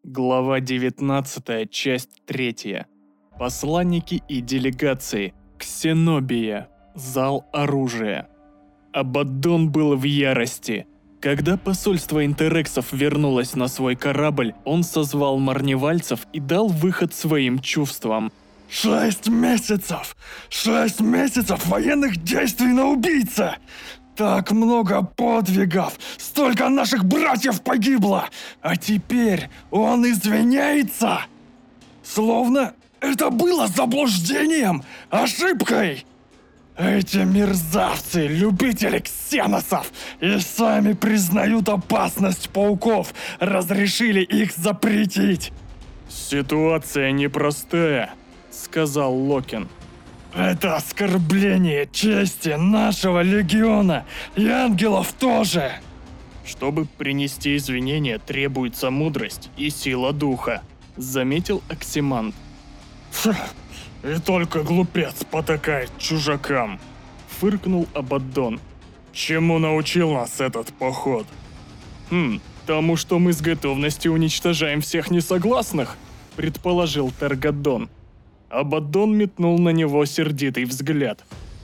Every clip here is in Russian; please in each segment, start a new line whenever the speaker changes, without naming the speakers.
Глава 19, часть 3. Посланники и делегации. Ксенобия. Зал оружия. Абаддон был в ярости. Когда посольство интерексов вернулось на свой корабль, он созвал марневальцев и дал выход своим чувствам.
6 месяцев! 6 месяцев военных действий на убийце! Так много подвигов! Столько наших братьев погибло! А теперь он извиняется! Словно это было заблуждением, ошибкой! Эти мерзавцы, любители ксеносов, и сами признают опасность пауков, разрешили их запретить!
«Ситуация непростая», — сказал Локин.
Это оскорбление чести нашего легиона и ангелов тоже.
Чтобы принести извинения, требуется мудрость и сила духа, заметил Оксимант.
И только глупец потакает чужакам,
фыркнул Абаддон.
Чему научил нас этот поход?
Тому, что мы с готовностью уничтожаем всех несогласных, предположил Таргадон. Абаддон метнул на него сердитый взгляд.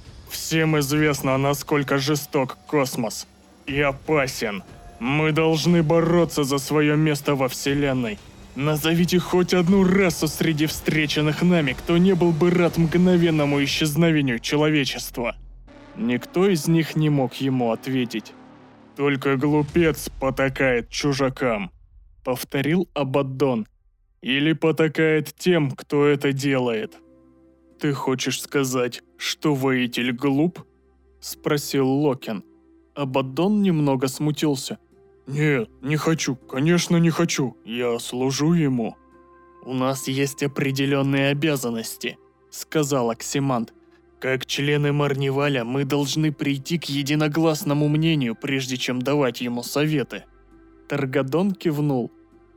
Всем известно, насколько жесток космос и опасен. Мы должны бороться за свое место во Вселенной.
Назовите хоть одну расу среди встреченных нами, кто не был бы рад мгновенному исчезновению человечества. Никто из них не мог ему ответить.
Только глупец потакает чужакам,
повторил Абаддон.
Или потакает тем, кто это делает.
«Ты хочешь сказать, что воитель глуп?» – спросил Локин. Абаддон немного смутился.
«Нет, не хочу, конечно не хочу, я служу ему».
«У нас есть определенные обязанности», – сказал Оксимант. «Как члены Марневаля мы должны прийти к единогласному мнению, прежде чем давать ему советы». Таргадон кивнул.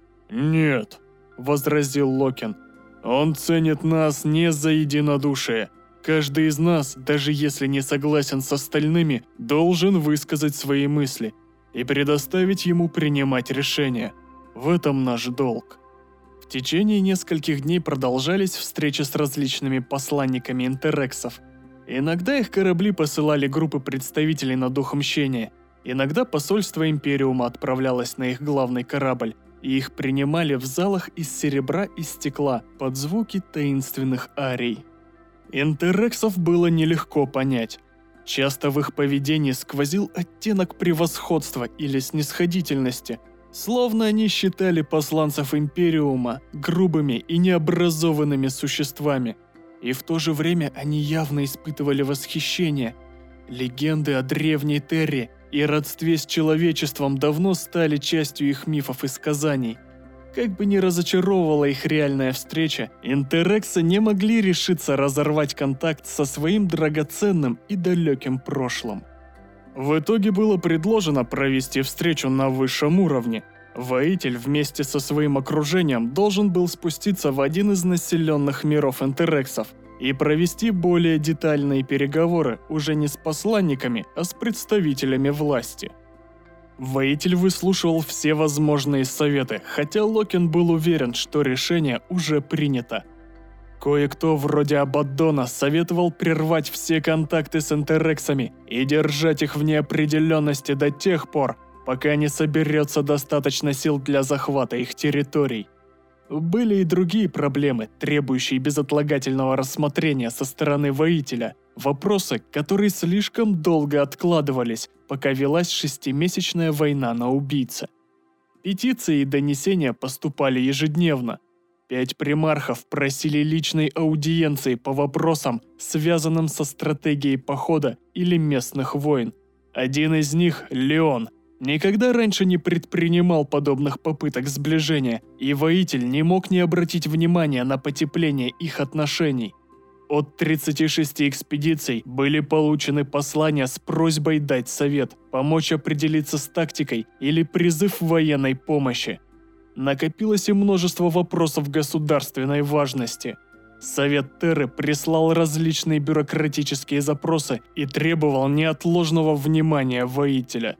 «Нет», – возразил Локин. «Он ценит нас не за единодушие. Каждый из нас, даже если не согласен с остальными, должен высказать свои мысли и предоставить ему принимать решения. В этом наш долг».
В течение нескольких дней продолжались встречи с различными посланниками интерексов. Иногда их корабли посылали группы представителей на дух мщения, иногда посольство Империума отправлялось на их главный корабль, и их принимали в залах из серебра и стекла под звуки таинственных арий. Интерексов было нелегко понять. Часто в их поведении сквозил оттенок превосходства или снисходительности, словно они считали посланцев Империума грубыми и необразованными существами, и в то же время они явно испытывали восхищение. Легенды о древней Терре и родстве с человечеством давно стали частью их мифов и сказаний. Как бы ни разочаровывала их реальная встреча, интерексы не могли решиться разорвать контакт со своим драгоценным и далеким прошлым. В итоге было предложено провести встречу на высшем уровне. Воитель вместе со своим окружением должен был спуститься в один из населенных миров интерексов и провести более детальные переговоры уже не с посланниками, а с представителями власти. Воитель выслушивал все возможные советы, хотя Локин был уверен, что решение уже принято. Кое-кто вроде Абаддона советовал прервать все контакты с интерексами и держать их в неопределенности до тех пор, пока не соберется достаточно сил для захвата их территорий. Были и другие проблемы, требующие безотлагательного рассмотрения со стороны воителя, вопросы, которые слишком долго откладывались, пока велась 6-месячная война на убийце. Петиции и донесения поступали ежедневно. 5 примархов просили личной аудиенции по вопросам, связанным со стратегией похода или местных войн. Один из них, Леон, никогда раньше не предпринимал подобных попыток сближения, и воитель не мог не обратить внимания на потепление их отношений. От 36 экспедиций были получены послания с просьбой дать совет, помочь определиться с тактикой или призыв военной помощи. Накопилось и множество вопросов государственной важности. Совет Терры прислал различные бюрократические запросы и требовал неотложного внимания воителя.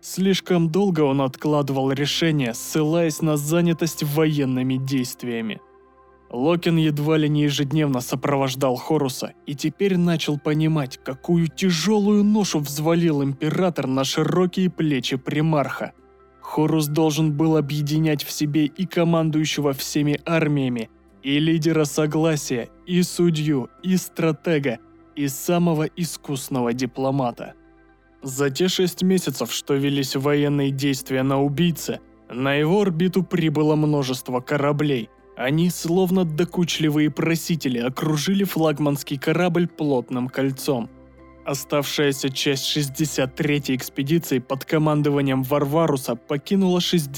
Слишком долго он откладывал решение, ссылаясь на занятость военными действиями. Локин едва ли не ежедневно сопровождал Хоруса и теперь начал понимать, какую тяжелую ношу взвалил император на широкие плечи примарха. Хорус должен был объединять в себе и командующего всеми армиями, и лидера согласия, и судью, и стратега, и самого искусного дипломата. За те 6 месяцев, что велись военные действия на убийце, на его орбиту прибыло множество кораблей. Они, словно докучливые просители, окружили флагманский корабль плотным кольцом. Оставшаяся часть 63-й экспедиции под командованием Варваруса покинула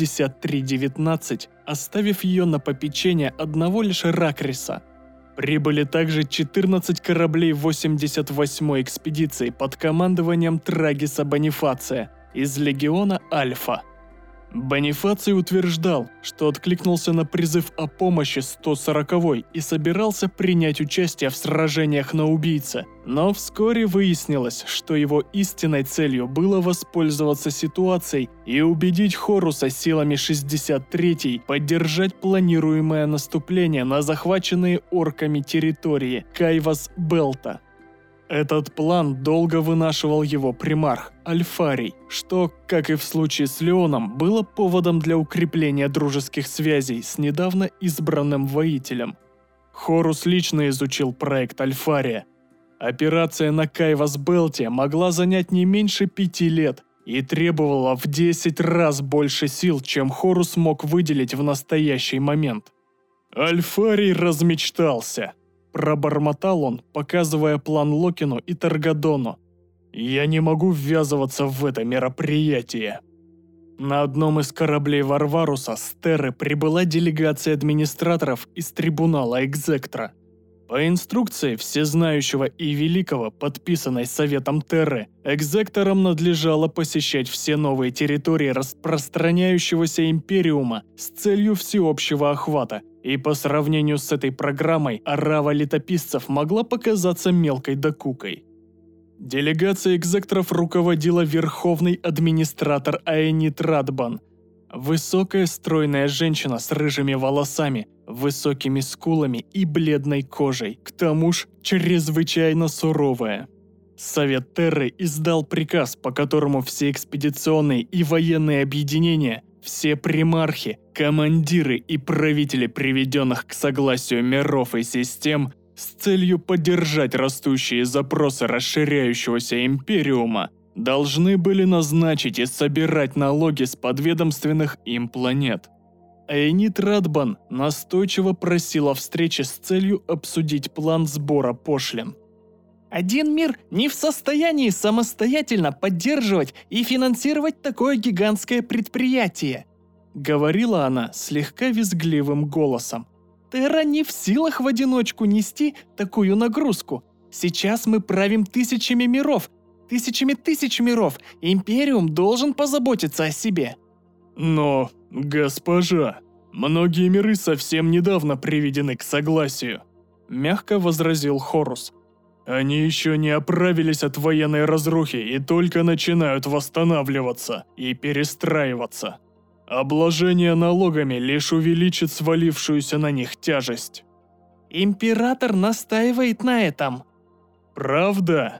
6319, оставив ее на попечение одного лишь Ракриса. Прибыли также 14 кораблей 88-й экспедиции под командованием Трагиса Бонифация из легиона Альфа. Бонифаций утверждал, что откликнулся на призыв о помощи 140-й и собирался принять участие в сражениях на убийце, но вскоре выяснилось, что его истинной целью было воспользоваться ситуацией и убедить Хоруса силами 63-й поддержать планируемое наступление на захваченные орками территории Кайвас-Белта. Этот план долго вынашивал его примарх, Альфарий, что, как и в случае с Леоном, было поводом для укрепления дружеских связей с недавно избранным воителем. Хорус лично изучил проект Альфария. Операция на Кайвас-Белте могла занять не меньше 5 лет и требовала в 10 раз больше сил, чем Хорус мог выделить в настоящий момент. Альфарий размечтался. Пробормотал он, показывая план Локину и Таргадону. «Я не могу ввязываться в это мероприятие». На одном из кораблей Варваруса с Терры прибыла делегация администраторов из трибунала Экзектра. По инструкции всезнающего и великого, подписанной Советом Терры, Экзекторам надлежало посещать все новые территории распространяющегося Империума с целью всеобщего охвата, и по сравнению с этой программой орава летописцев могла показаться мелкой докукой. Делегацией экзекторов руководила верховный администратор Аэнит Радбан. Высокая стройная женщина с рыжими волосами, высокими скулами и бледной кожей, к тому ж чрезвычайно суровая. Совет Терры издал приказ, по которому все экспедиционные и военные объединения, все примархи, командиры и правители приведенных к согласию миров и систем с целью поддержать растущие запросы расширяющегося Империума должны были назначить и собирать налоги с подведомственных им планет. Аэнит Радбан настойчиво просила встречи с целью обсудить план сбора пошлин. «Один мир не в состоянии самостоятельно поддерживать и финансировать такое гигантское предприятие», говорила она слегка визгливым голосом. «Терра не в силах в одиночку нести такую нагрузку. Сейчас мы правим тысячами миров, тысячами тысяч миров. Империум должен позаботиться о себе». «Но, госпожа, многие миры совсем недавно приведены к согласию», мягко возразил Хорус. «Они еще не оправились от военной разрухи и только начинают восстанавливаться и перестраиваться. Обложение налогами лишь увеличит свалившуюся на них тяжесть». «Император настаивает на этом». «Правда?»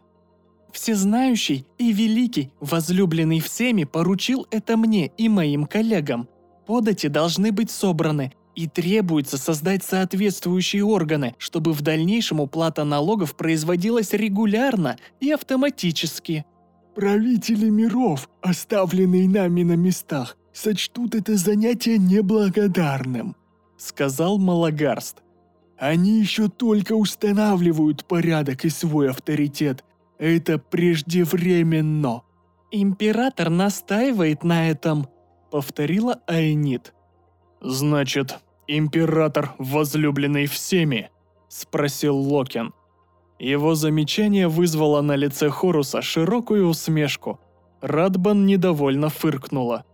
«Всезнающий и великий, возлюбленный всеми, поручил это мне и моим коллегам. Подати должны быть собраны, и требуется создать соответствующие органы, чтобы в дальнейшем уплата налогов производилась регулярно и автоматически».
«Правители миров, оставленные нами на местах, сочтут это занятие неблагодарным», сказал Малагарст. «Они еще только устанавливают порядок и свой авторитет. Это преждевременно».
«Император настаивает на этом», повторила Аэнит. «Значит, император, возлюбленный всеми?» спросил Локин. Его замечание вызвало на лице Хоруса широкую усмешку. Радбан недовольно фыркнула.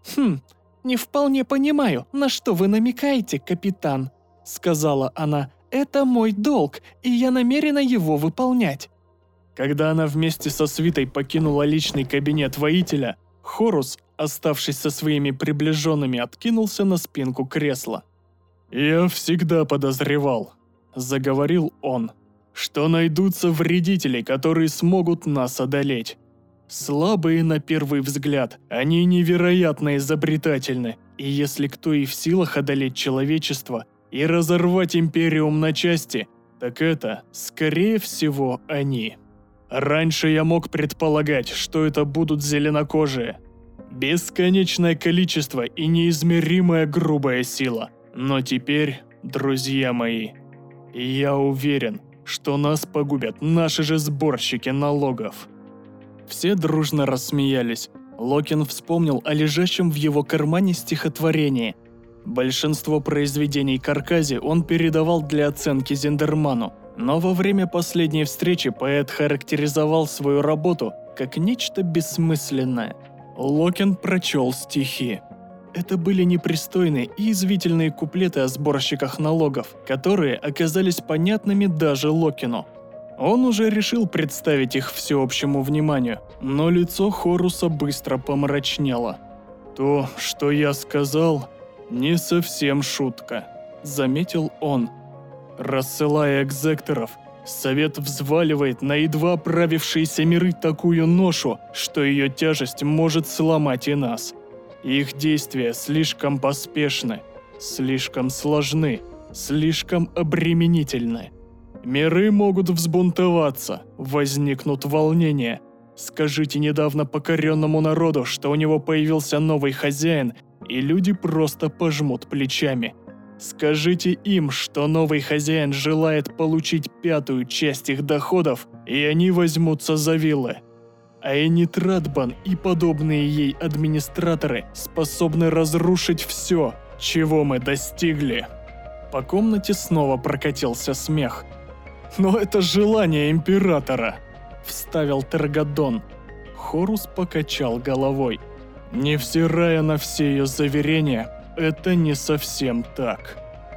«Не вполне понимаю, на что вы намекаете, капитан», сказала она. «Это мой долг, и я намерена его выполнять». Когда она вместе со свитой покинула личный кабинет воителя, Хорус, оставшись со своими приближенными, откинулся на спинку кресла. «Я всегда подозревал», – заговорил он, – «что найдутся вредители, которые смогут нас одолеть. Слабые на первый взгляд, они невероятно изобретательны, и если кто и в силах одолеть человечество и разорвать Империум на части, так это, скорее всего, они. Раньше я мог предполагать, что это будут зеленокожие. Бесконечное количество и неизмеримая грубая сила. Но теперь, друзья мои, я уверен, что нас погубят наши же сборщики налогов». Все дружно рассмеялись. Локин вспомнил о лежащем в его кармане стихотворении. Большинство произведений Каркази он передавал для оценки Зиндерману, но во время последней встречи поэт характеризовал свою работу как нечто бессмысленное. Локин прочел стихи. Это были непристойные и извительные куплеты о сборщиках налогов, которые оказались понятными даже Локину. Он уже решил представить их всеобщему вниманию, но лицо Хоруса быстро помрачнело. «То, что я сказал, не совсем шутка», – заметил он. «Рассылая экзекторов, Совет взваливает на едва оправившиеся миры такую ношу, что ее тяжесть может сломать и нас. Их действия слишком поспешны, слишком сложны, слишком обременительны. Миры могут взбунтоваться, возникнут волнения. Скажите недавно покоренному народу, что у него появился новый хозяин, и люди просто пожмут плечами. Скажите им, что новый хозяин желает получить 5-ю часть их доходов, и они возьмутся за виллы. А Энит Радбан и подобные ей администраторы способны разрушить все, чего мы достигли». По комнате снова прокатился смех. «Но это желание императора», – вставил Тергадон. Хорус покачал головой. «Невзирая на все ее заверения, это не совсем так.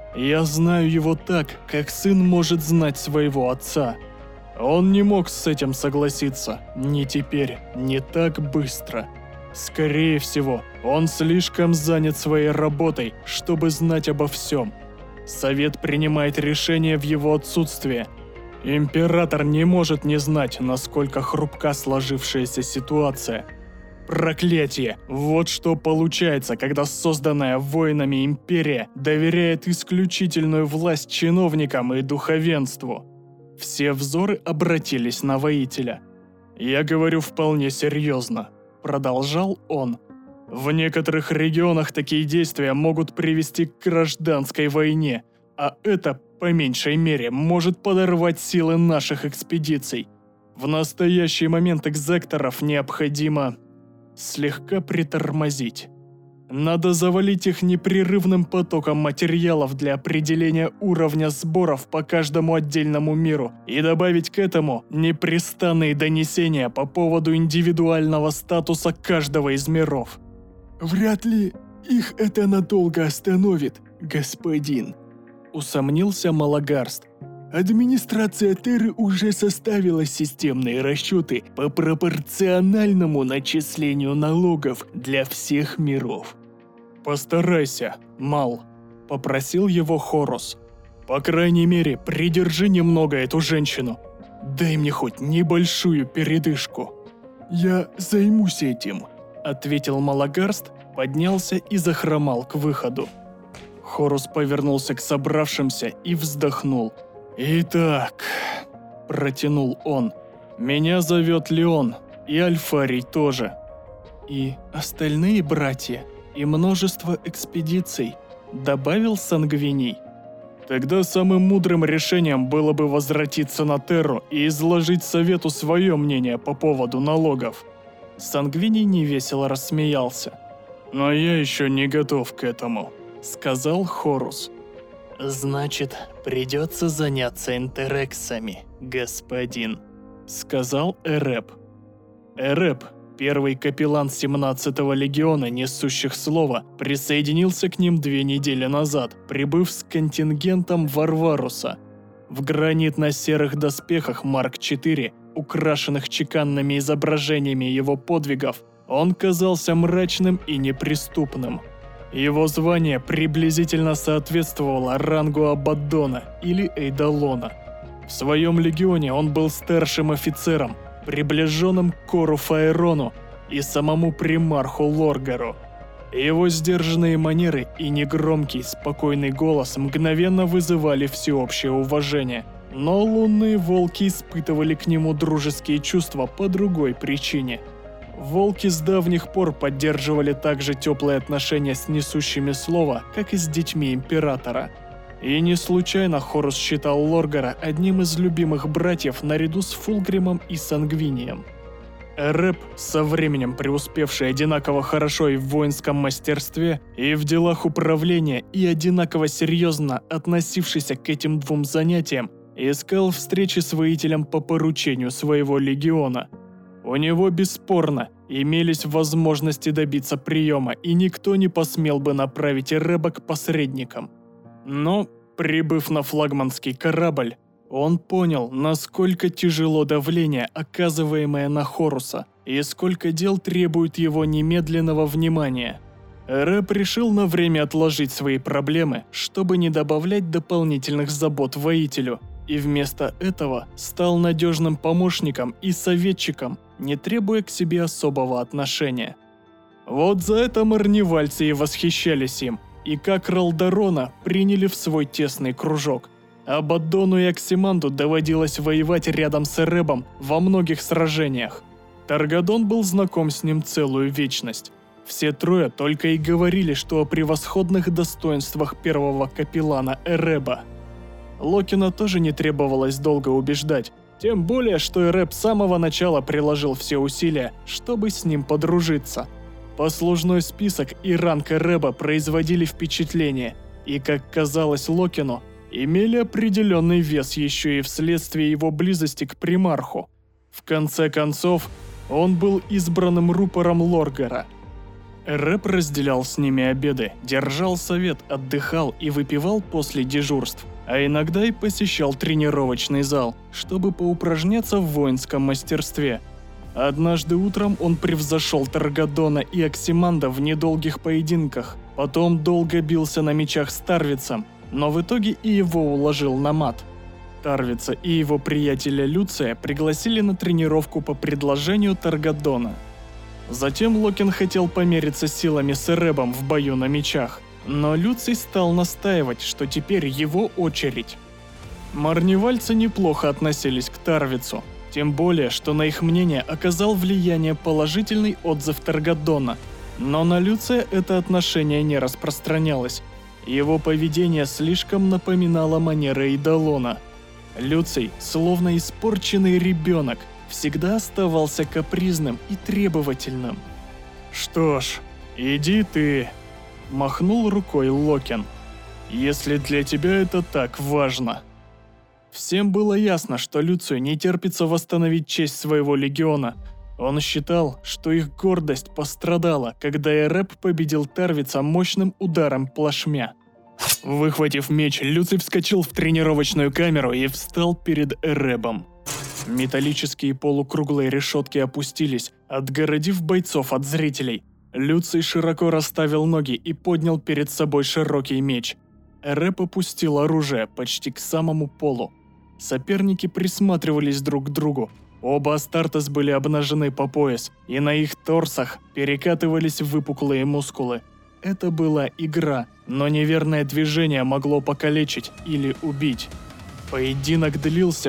Я знаю его так, как сын может знать своего отца. Он не мог с этим согласиться, ни теперь, ни так быстро. Скорее всего, он слишком занят своей работой, чтобы знать обо всем. Совет принимает решения в его отсутствие. Император не может не знать, насколько хрупка сложившаяся ситуация. Проклятие! Вот что получается, когда созданная воинами империя доверяет исключительную власть чиновникам и духовенству». Все взоры обратились на воителя. «Я говорю вполне серьезно», – продолжал он. «В некоторых регионах такие действия могут привести к гражданской войне, а это, по меньшей мере, может подорвать силы наших экспедиций. В настоящий момент экзекторов необходимо слегка притормозить. Надо завалить их непрерывным потоком материалов для определения уровня сборов по каждому отдельному миру и добавить к этому непрестанные донесения по поводу индивидуального статуса каждого из миров».
«Вряд ли их это надолго остановит, господин», – усомнился Малагарст. «Администрация Терры уже составила системные расчеты по пропорциональному начислению налогов для всех миров».
«Постарайся, Мал», – попросил его Хорус. «По крайней мере, придержи немного эту женщину. Дай мне хоть небольшую передышку».
«Я займусь этим»,
– ответил Малагарст, поднялся и захромал к выходу. Хорус повернулся к собравшимся и вздохнул. «Итак», – протянул он, – «меня зовет Леон, и Альфарий тоже. И остальные братья, и множество экспедиций», – добавил Сангвиний. «Тогда самым мудрым решением было бы возвратиться на Терру и изложить Совету свое мнение по поводу налогов». Сангвиний невесело рассмеялся. «Но я еще не готов к этому», – сказал Хорус. «Значит, придется заняться интерексами, господин», – сказал Эреб. Эреб, первый капеллан 17-го легиона несущих слова, присоединился к ним 2 недели назад, прибыв с контингентом Варваруса. В гранитно-серых доспехах Марк IV, украшенных чеканными изображениями его подвигов, Он казался мрачным и неприступным. Его звание приблизительно соответствовало рангу Абаддона или Эйдолона. В своем легионе он был старшим офицером, приближенным к Кору Фаэрону и самому примарху Лоргару. Его сдержанные манеры и негромкий, спокойный голос мгновенно вызывали всеобщее уважение, но лунные волки испытывали к нему дружеские чувства по другой причине. Волки с давних пор поддерживали также теплые отношения с несущими слово, как и с детьми Императора. И не случайно Хорус считал Лоргара одним из любимых братьев наряду с Фулгримом и Сангвинием. Эреб, со временем преуспевший одинаково хорошо и в воинском мастерстве, и в делах управления, и одинаково серьезно относившийся к этим двум занятиям, искал встречи с воителем по поручению своего легиона. У него бесспорно имелись возможности добиться приема, и никто не посмел бы направить Эреба к посредникам. Но, прибыв на флагманский корабль, он понял, насколько тяжело давление, оказываемое на Хоруса, и сколько дел требует его немедленного внимания. Эреб решил на время отложить свои проблемы, чтобы не добавлять дополнительных забот воителю, и вместо этого стал надежным помощником и советчиком, не требуя к себе особого отношения. Вот за это марнивальцы и восхищались им, и как Ралдарона приняли в свой тесный кружок. Абаддону и Оксиманду доводилось воевать рядом с Эребом во многих сражениях. Таргадон был знаком с ним целую вечность. Все трое только и говорили, что о превосходных достоинствах первого капеллана Эреба. Локина тоже не требовалось долго убеждать, тем более, что Эреб с самого начала приложил все усилия, чтобы с ним подружиться. Послужной список и ранг Эреба производили впечатление, и, как казалось Локину, имели определенный вес еще и вследствие его близости к примарху. В конце концов, он был избранным рупором Лоргара. Эреб разделял с ними обеды, держал совет, отдыхал и выпивал после дежурств, а иногда и посещал тренировочный зал, чтобы поупражняться в воинском мастерстве. Однажды утром он превзошел Таргадона и Оксиманда в недолгих поединках, потом долго бился на мечах с Тарвицем, но в итоге и его уложил на мат. Тарвица и его приятеля Люция пригласили на тренировку по предложению Таргадона. Затем Локин хотел помериться силами с Эребом в бою на мечах, но Люций стал настаивать, что теперь его очередь. Марнивальцы неплохо относились к Тарвицу, тем более, что на их мнение оказал влияние положительный отзыв Таргадона, но на Люция это отношение не распространялось. Его поведение слишком напоминало манеры Эйдолона. Люций, словно испорченный ребенок, всегда оставался капризным и требовательным. «Что ж, иди ты», – махнул рукой Локин, – «если для тебя это так важно». Всем было ясно, что Люцию не терпится восстановить честь своего легиона. Он считал, что их гордость пострадала, когда Эреб победил Тарвица мощным ударом плашмя. Выхватив меч, Люций вскочил в тренировочную камеру и встал перед Эребом. Металлические полукруглые решетки опустились, отгородив бойцов от зрителей. Люций широко расставил ноги и поднял перед собой широкий меч. Эреб опустил оружие почти к самому полу. Соперники присматривались друг к другу. Оба Астартес были обнажены по пояс, и на их торсах перекатывались выпуклые мускулы. Это была игра, но неверное движение могло покалечить или убить. Поединок длился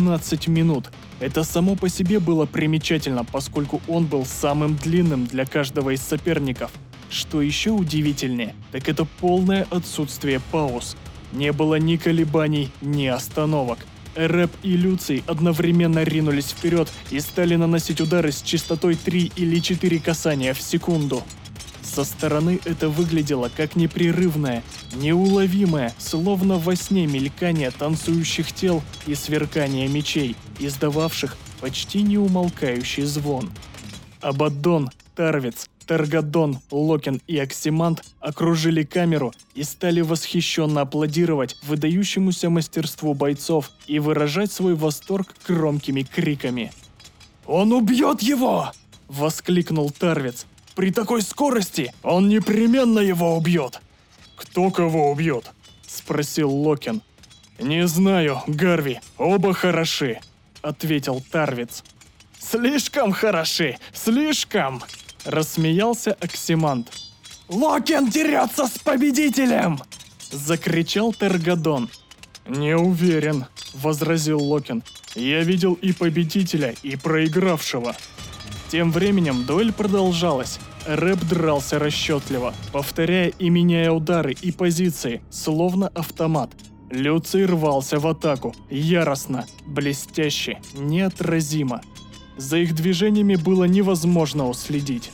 16 минут. Это само по себе было примечательно, поскольку он был самым длинным для каждого из соперников. Что еще удивительнее, так это полное отсутствие пауз. Не было ни колебаний, ни остановок. Эреб и Люций одновременно ринулись вперед и стали наносить удары с частотой 3 или 4 касания в секунду. Со стороны это выглядело как непрерывное, неуловимое, словно во сне мелькание танцующих тел и сверкание мечей, издававших почти неумолкающий звон. Абаддон, Тарвиц, Таргадон, Локин и Оксиманд окружили камеру и стали восхищенно аплодировать выдающемуся мастерству бойцов и выражать свой восторг громкими криками. «Он убьет его!» воскликнул Тарвиц. «При такой скорости он непременно его убьет!»
«Кто кого убьет?»
– спросил Локин. «Не знаю, Гарви, оба хороши», – ответил Тарвиц. «Слишком хороши, слишком!» – рассмеялся Оксимант. «Локин дерется с победителем!» – закричал Тергодон.
«Не уверен», – возразил Локин. «Я видел и победителя, и проигравшего».
Тем временем дуэль продолжалась. Рэп дрался расчетливо, повторяя и меняя удары и позиции, словно автомат. Люций рвался в атаку, яростно, блестяще, неотразимо. За их движениями было невозможно уследить.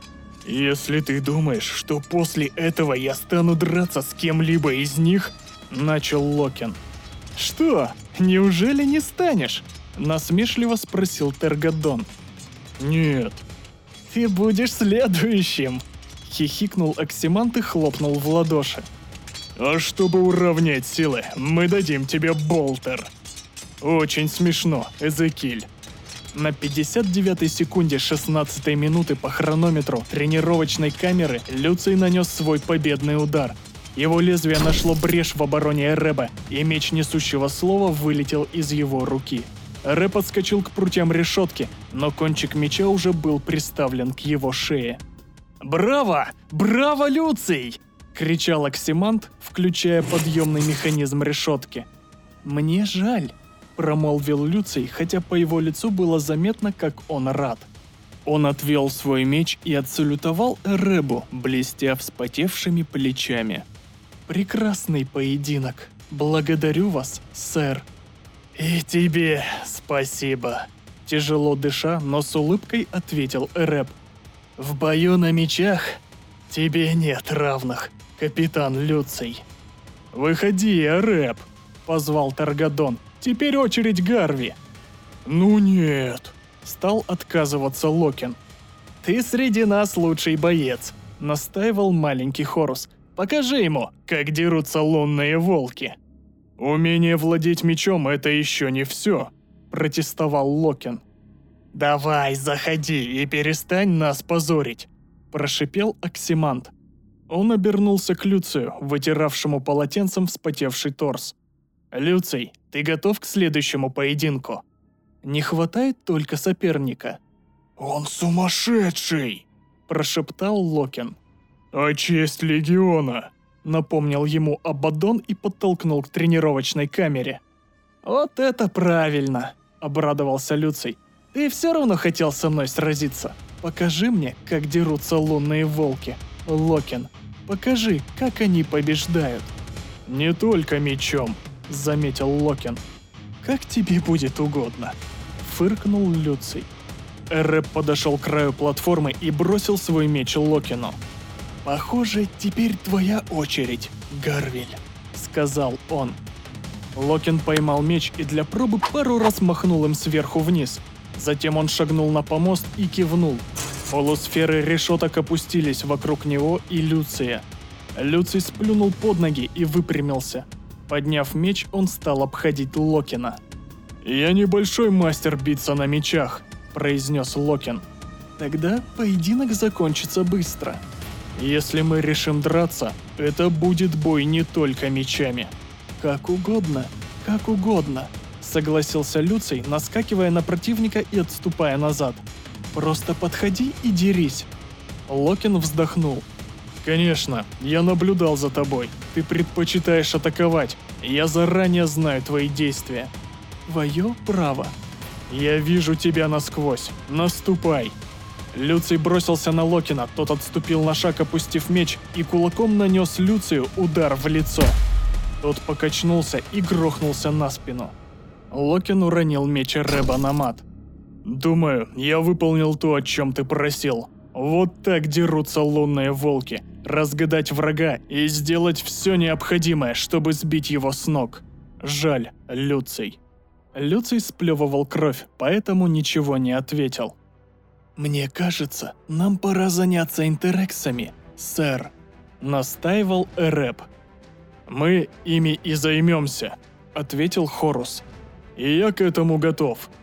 «Если ты думаешь, что после этого я стану драться с кем-либо из них», – начал Локин.
«Что, неужели не станешь?» – насмешливо спросил Тергодон.
«Нет».
«Ты будешь следующим!» – хихикнул Оксимант и хлопнул в ладоши.
«А чтобы уравнять силы, мы дадим тебе болтер».
«Очень смешно, Эзекиль». На 59-й секунде 16-й минуты по хронометру тренировочной камеры Люций нанес свой победный удар. Его лезвие нашло брешь в обороне Эреба, и меч несущего слова вылетел из его руки. Рэп отскочил к прутьям решетки, но кончик меча уже был приставлен к его шее. «Браво! Браво, Люций!» – кричал Оксимант, включая подъемный механизм решетки. «Мне жаль», – промолвил Люций, хотя по его лицу было заметно, как он рад. Он отвел свой меч и отсалютовал Эребу, блестя вспотевшими плечами. «Прекрасный поединок. Благодарю вас, сэр». «И тебе спасибо», – тяжело дыша, но с улыбкой ответил Эреб. «В бою на мечах тебе нет равных, капитан Люций».
«Выходи, Эреб», –
позвал Тергодон. «Теперь очередь Гарви».
«Ну нет»,
– стал отказываться Локин. «Ты среди нас лучший боец», – настаивал маленький Хорус. «Покажи ему, как дерутся лунные волки».
«Умение владеть мечом – это еще не все», – протестовал Локин.
«Давай, заходи и перестань нас позорить», – прошипел Оксимант. Он обернулся к Люцию, вытиравшему полотенцем вспотевший торс. «Люций, ты готов к следующему поединку? Не хватает только соперника».
«Он сумасшедший!»
– прошептал Локин.
«А честь легиона!»
– напомнил ему Абаддон и подтолкнул к тренировочной камере. «Вот это правильно!» – обрадовался Люций. «Ты все равно хотел со мной сразиться. Покажи мне, как дерутся лунные волки, Локин. Покажи, как они побеждают».
«Не только мечом», – заметил Локин.
«Как тебе будет угодно», – фыркнул Люций. Эреб подошел к краю платформы и бросил свой меч Локину. «Похоже, теперь твоя очередь, Гарвиль», – сказал он. Локин поймал меч и для пробы пару раз махнул им сверху вниз. Затем он шагнул на помост и кивнул. Полусферы решеток опустились вокруг него и Люция. Люций сплюнул под ноги и выпрямился. Подняв меч, он стал обходить Локина.
«Я небольшой мастер биться на мечах», – произнес Локин.
«Тогда поединок закончится быстро. Если мы решим драться, это будет бой не только мечами». «Как угодно, согласился Люций, наскакивая на противника и отступая назад. «Просто подходи и дерись». Локин вздохнул.
«Конечно, я наблюдал за тобой. Ты предпочитаешь атаковать. Я заранее знаю твои действия».
«Твое право».
«Я вижу тебя насквозь. Наступай».
Люций бросился на Локина, тот отступил на шаг, опустив меч, и кулаком нанес Люцию удар в лицо. Тот покачнулся и грохнулся на спину. Локин уронил меч Эреба на мат.
«Думаю, я выполнил то, о чем ты просил. Вот так дерутся лунные волки. Разгадать врага и сделать все необходимое, чтобы сбить его с ног. Жаль, Люций».
Люций сплевывал кровь, поэтому ничего не ответил. «Мне кажется, нам пора заняться интерексами, сэр», – настаивал Эреб.
«Мы ими и займемся», – ответил Хорус. «И я к этому готов».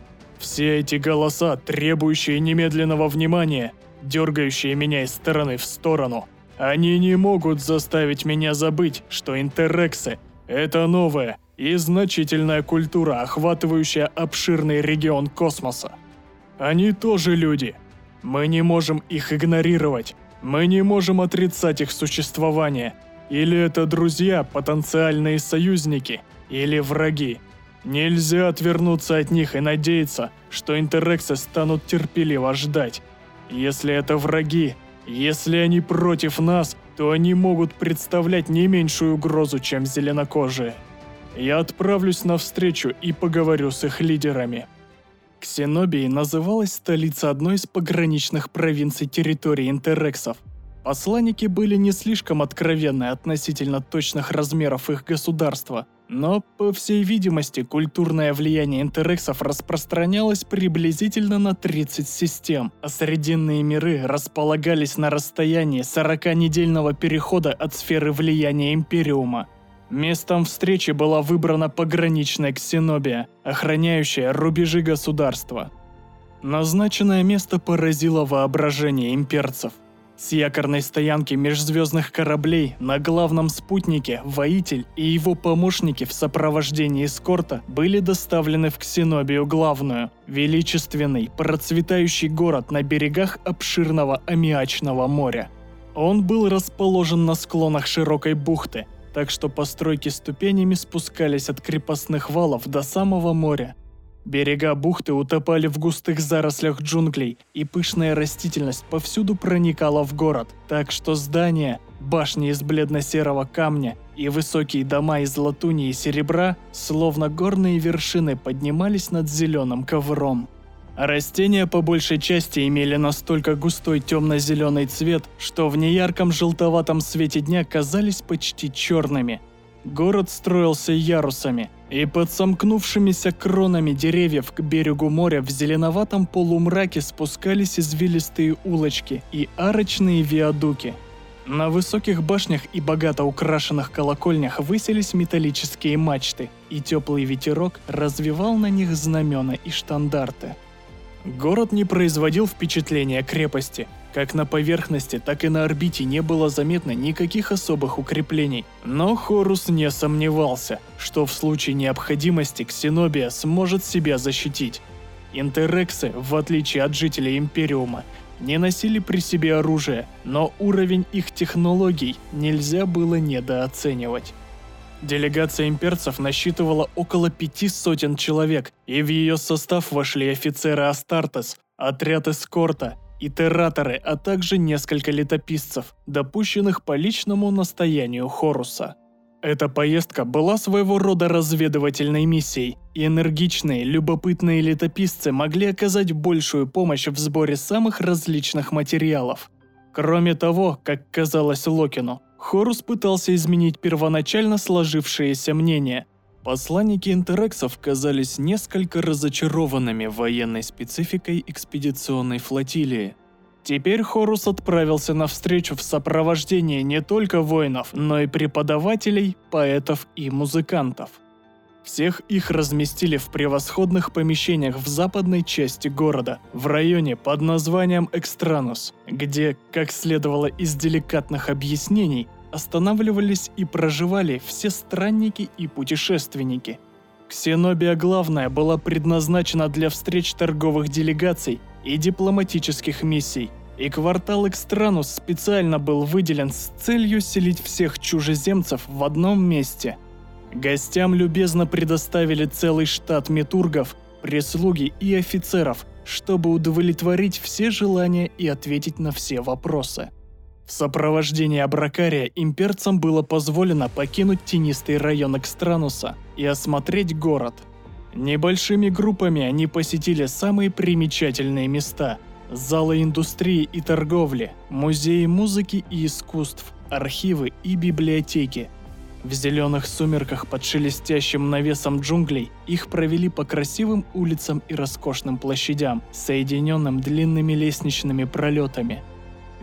Все эти голоса, требующие немедленного внимания, дергающие меня из стороны в сторону, они не могут заставить меня забыть, что интеррексы – это новая и значительная культура, охватывающая обширный регион космоса. Они тоже люди. Мы не можем их игнорировать. Мы не можем отрицать их существование. Или это друзья, потенциальные союзники, или враги. Нельзя отвернуться от них и надеяться, что интеррексы станут терпеливо ждать. Если это враги, если они против нас, то они могут представлять не меньшую угрозу, чем зеленокожие. Я отправлюсь навстречу и поговорю с их лидерами. Ксенобией называлась столица одной из пограничных провинций территории интеррексов. Посланники были не слишком откровенны относительно точных размеров их государства, но, по всей видимости, культурное влияние интеррексов распространялось приблизительно на 30 систем, а срединные миры располагались на расстоянии 40-недельного перехода от сферы влияния Империума. Местом встречи была выбрана пограничная Ксенобия, охраняющая рубежи государства. Назначенное место поразило воображение имперцев. С якорной стоянки межзвездных кораблей на главном спутнике воитель и его помощники в сопровождении эскорта были доставлены в Ксенобию главную, величественный, процветающий город на берегах обширного аммиачного моря. Он был расположен на склонах широкой бухты, так что постройки ступенями спускались от крепостных валов до самого моря. Берега бухты утопали в густых зарослях джунглей, и пышная растительность повсюду проникала в город, так что здания, башни из бледно-серого камня и высокие дома из латуни и серебра, словно горные вершины, поднимались над зеленым ковром. Растения по большей части имели настолько густой темно-зеленый цвет, что в неярком желтоватом свете дня казались почти черными. Город строился ярусами, и под сомкнувшимися кронами деревьев к берегу моря в зеленоватом полумраке спускались извилистые улочки и арочные виадуки. На высоких башнях и богато украшенных колокольнях высились металлические мачты, и теплый ветерок развевал на них знамена и штандарты. Город не производил впечатления крепости. Как на поверхности, так и на орбите не было заметно никаких особых укреплений. Но Хорус не сомневался, что в случае необходимости Ксенобия сможет себя защитить. Интеррексы, в отличие от жителей Империума, не носили при себе оружие, но уровень их технологий нельзя было недооценивать. Делегация имперцев насчитывала около 500 человек, и в ее состав вошли офицеры Астартес, отряд эскорта, итераторы, а также несколько летописцев, допущенных по личному настоянию Хоруса. Эта поездка была своего рода разведывательной миссией, и энергичные, любопытные летописцы могли оказать большую помощь в сборе самых различных материалов. Кроме того, как казалось Локину, Хорус пытался изменить первоначально сложившееся мнение. Посланники интеррексов казались несколько разочарованными военной спецификой экспедиционной флотилии. Теперь Хорус отправился навстречу в сопровождении не только воинов, но и преподавателей, поэтов и музыкантов. Всех их разместили в превосходных помещениях в западной части города, в районе под названием Экстранус, где, как следовало из деликатных объяснений, останавливались и проживали все странники и путешественники. Ксенобия главная была предназначена для встреч торговых делегаций и дипломатических миссий, и квартал Экстранус специально был выделен с целью селить всех чужеземцев в одном месте. Гостям любезно предоставили целый штат метургов, прислуги и офицеров, чтобы удовлетворить все желания и ответить на все вопросы. В сопровождении Абракария имперцам было позволено покинуть тенистый район Экстрануса и осмотреть город. Небольшими группами они посетили самые примечательные места – залы индустрии и торговли, музеи музыки и искусств, архивы и библиотеки. В зеленых сумерках под шелестящим навесом джунглей их провели по красивым улицам и роскошным площадям, соединенным длинными лестничными пролетами.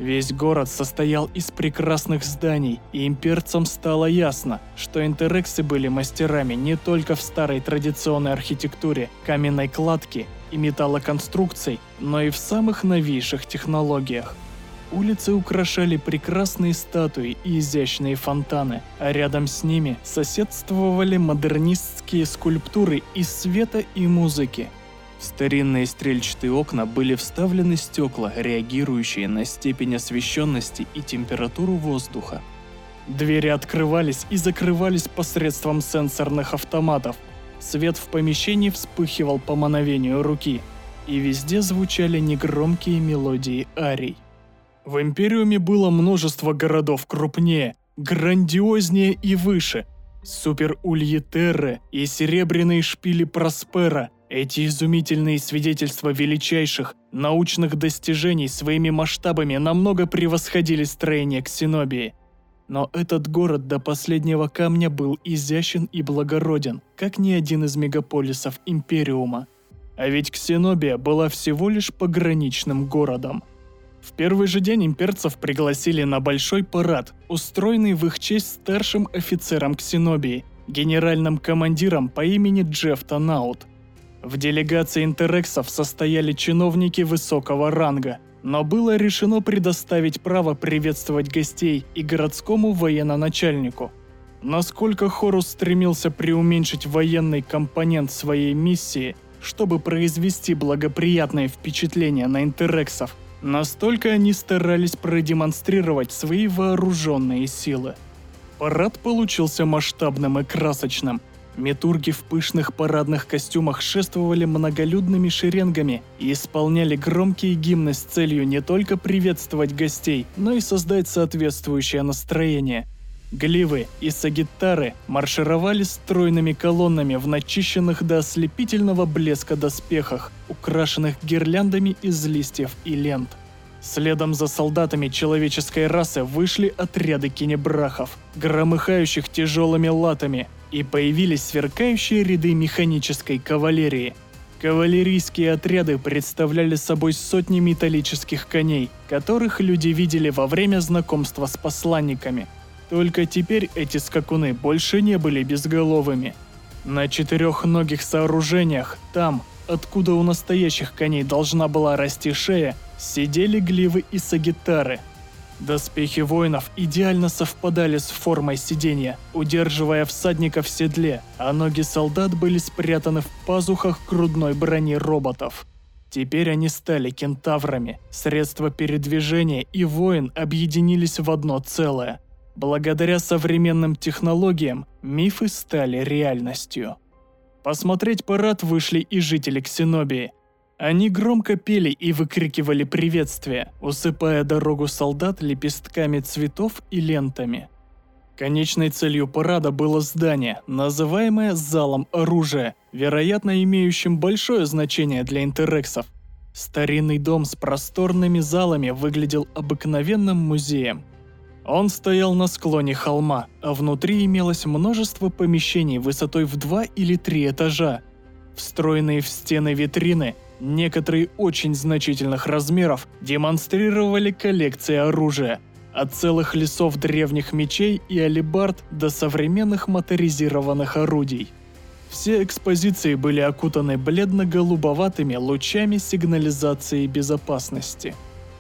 Весь город состоял из прекрасных зданий, и имперцам стало ясно, что интерексы были мастерами не только в старой традиционной архитектуре, каменной кладки и металлоконструкций, но и в самых новейших технологиях. Улицы украшали прекрасные статуи и изящные фонтаны, а рядом с ними соседствовали модернистские скульптуры из света и музыки. В старинные стрельчатые окна были вставлены стекла, реагирующие на степень освещенности и температуру воздуха. Двери открывались и закрывались посредством сенсорных автоматов. Свет в помещении вспыхивал по мановению руки, и везде звучали негромкие мелодии арий. В Империуме было множество городов крупнее, грандиознее и выше. Супер-ульи Терры и серебряные шпили Проспера. Эти изумительные свидетельства величайших научных достижений своими масштабами намного превосходили строение Ксенобии. Но этот город до последнего камня был изящен и благороден, как ни один из мегаполисов Империума. А ведь Ксенобия была всего лишь пограничным городом. В первый же день имперцев пригласили на большой парад, устроенный в их честь старшим офицером Ксенобии, генеральным командиром по имени Джефф Танаут. В делегации интерексов состояли чиновники высокого ранга, но было решено предоставить право приветствовать гостей и городскому военачальнику. Насколько Хорус стремился преуменьшить военный компонент своей миссии, чтобы произвести благоприятное впечатление на интерексов, настолько они старались продемонстрировать свои вооруженные силы. Парад получился масштабным и красочным. Метурги в пышных парадных костюмах шествовали многолюдными шеренгами и исполняли громкие гимны с целью не только приветствовать гостей, но и создать соответствующее настроение. Гливы и сагиттары маршировали стройными колоннами в начищенных до ослепительного блеска доспехах, украшенных гирляндами из листьев и лент. Следом за солдатами человеческой расы вышли отряды кенебрахов, громыхающих тяжелыми латами, и появились сверкающие ряды механической кавалерии. Кавалерийские отряды представляли собой сотни металлических коней, которых люди видели во время знакомства с посланниками. Только теперь эти скакуны больше не были безголовыми. На четырехногих сооружениях, там, откуда у настоящих коней должна была расти шея, сидели гливы и сагиттары. Доспехи воинов идеально совпадали с формой сиденья, удерживая всадника в седле, а ноги солдат были спрятаны в пазухах грудной брони роботов. Теперь они стали кентаврами, средства передвижения и воин объединились в одно целое. Благодаря современным технологиям мифы стали реальностью. Посмотреть парад вышли и жители Ксенобии. Они громко пели и выкрикивали приветствия, усыпая дорогу солдат лепестками цветов и лентами. Конечной целью парада было здание, называемое «Залом оружия», вероятно, имеющим большое значение для интерексов. Старинный дом с просторными залами выглядел обыкновенным музеем. Он стоял на склоне холма, а внутри имелось множество помещений высотой в 2 или 3 этажа. Встроенные в стены витрины, некоторые очень значительных размеров, демонстрировали коллекции оружия, от целых лесов древних мечей и алебард до современных моторизированных орудий. Все экспозиции были окутаны бледно-голубоватыми лучами сигнализации безопасности.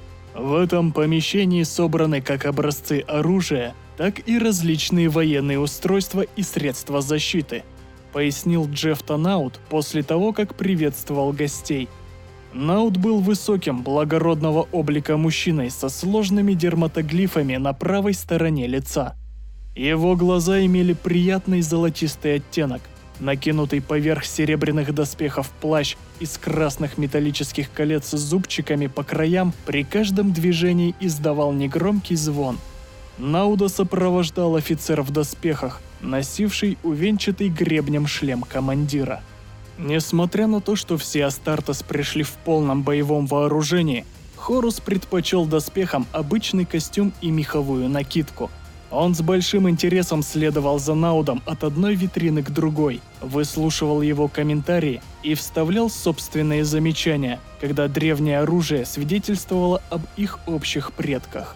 В этом помещении собраны как образцы оружия, так и различные военные устройства и средства защиты, пояснил Джефф Танаут после того, как приветствовал гостей. Наут был высоким, благородного облика мужчиной со сложными дерматоглифами на правой стороне лица. Его глаза имели приятный золотистый оттенок. Накинутый поверх серебряных доспехов плащ из красных металлических колец с зубчиками по краям при каждом движении издавал негромкий звон. Науда сопровождал офицер в доспехах, носивший увенчатый гребнем шлем командира. Несмотря на то, что все Астартес пришли в полном боевом вооружении, Хорус предпочел доспехам обычный костюм и меховую накидку. Он с большим интересом следовал за Наудом от одной витрины к другой, выслушивал его комментарии и вставлял собственные замечания, когда древнее оружие свидетельствовало об их общих предках.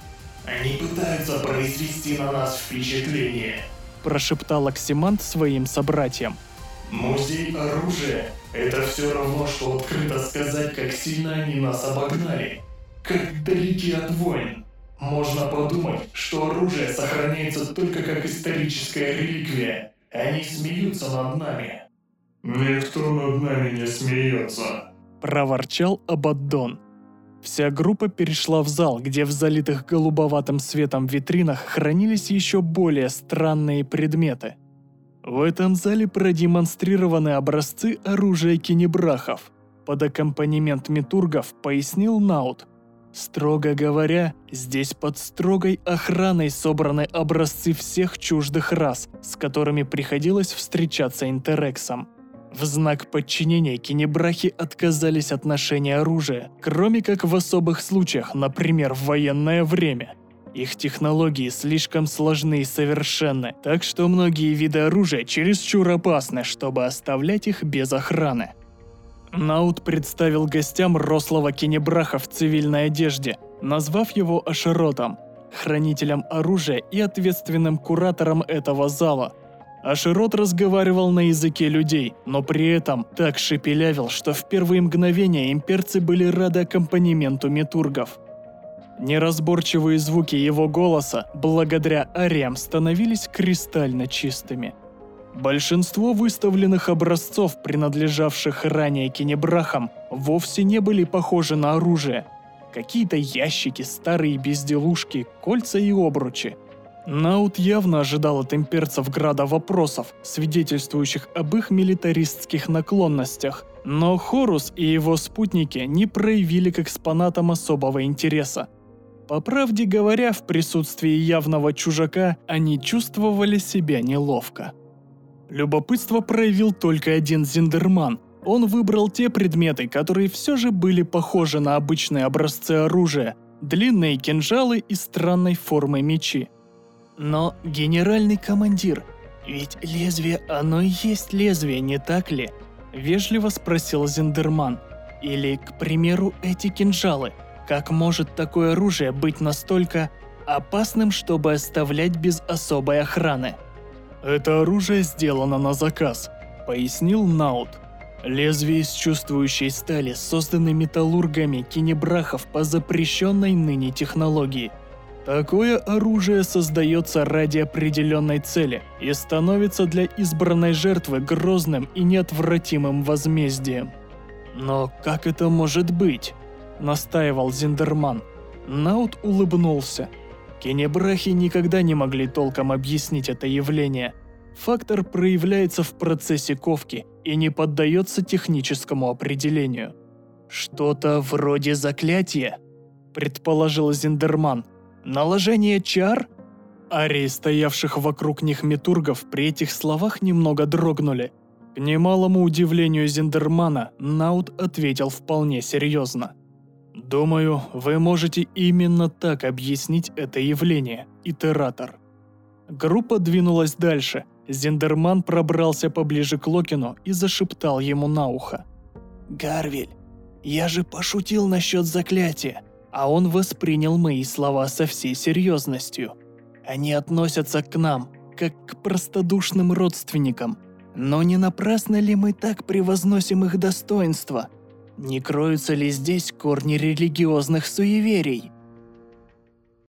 «Они пытаются произвести на нас впечатление»,
– прошептал Оксимант своим собратьям.
«Музей оружия – это все равно, что открыто сказать, как сильно они нас обогнали, как далеки от войн. Можно подумать, что оружие сохраняется только как историческая реликвия. Они смеются над нами». «Никто над нами не смеется»,
– проворчал Абаддон. Вся группа перешла в зал, где в залитых голубоватым светом витринах хранились еще более странные предметы. В этом зале продемонстрированы образцы оружия кенебрахов. Под аккомпанемент метургов пояснил Науд. Строго говоря, здесь под строгой охраной собраны образцы всех чуждых рас, с которыми приходилось встречаться интерексам. В знак подчинения кенебрахи отказались от ношения оружия, кроме как в особых случаях, например, в военное время. Их технологии слишком сложны и совершенны, так что многие виды оружия чересчур опасны, чтобы оставлять их без охраны. Науд представил гостям рослого кенебраха в цивильной одежде, назвав его Ашеротом, хранителем оружия и ответственным куратором этого зала. Ашерот разговаривал на языке людей, но при этом так шепелявил, что в первые мгновения имперцы были рады аккомпанементу метургов. Неразборчивые звуки его голоса, благодаря ариям, становились кристально чистыми. Большинство выставленных образцов, принадлежавших ранее кенебрахам, вовсе не были похожи на оружие. Какие-то ящики, старые безделушки, кольца и обручи. Науд явно ожидал от имперцев града вопросов, свидетельствующих об их милитаристских наклонностях, но Хорус и его спутники не проявили к экспонатам особого интереса. По правде говоря, в присутствии явного чужака они чувствовали себя неловко. Любопытство проявил только один Зиндерман. Он выбрал те предметы, которые все же были похожи на обычные образцы оружия, длинные кинжалы и странной формы мечи. Но, генеральный командир, ведь лезвие оно и есть лезвие, не так ли? Вежливо спросил Зиндерман. Или, к примеру, эти кинжалы. Как может такое оружие быть настолько опасным, чтобы оставлять без особой охраны? «Это оружие сделано на заказ», — пояснил Науд. «Лезвия из чувствующей стали созданы металлургами кенебрахов по запрещенной ныне технологии. Такое оружие создается ради определенной цели и становится для избранной жертвы грозным и неотвратимым возмездием». «Но как это может быть?» — настаивал Зиндерман. Науд улыбнулся. Кенебрахи никогда не могли толком объяснить это явление. Фактор проявляется в процессе ковки и не поддается техническому определению. «Что-то вроде заклятия», — предположил Зиндерман. «Наложение чар?» Арии, стоявших вокруг них метургов, при этих словах немного дрогнули. К немалому удивлению Зиндермана, Науд ответил вполне серьезно. «Думаю, вы можете именно так объяснить это явление, итератор». Группа двинулась дальше. Зиндерман пробрался поближе к Локину и зашептал ему на ухо. «Гарвель, я же пошутил насчет заклятия, а он воспринял мои слова со всей серьезностью. Они относятся к нам, как к простодушным родственникам. Но не напрасно ли мы так превозносим их достоинства? Не кроются ли здесь корни религиозных суеверий?»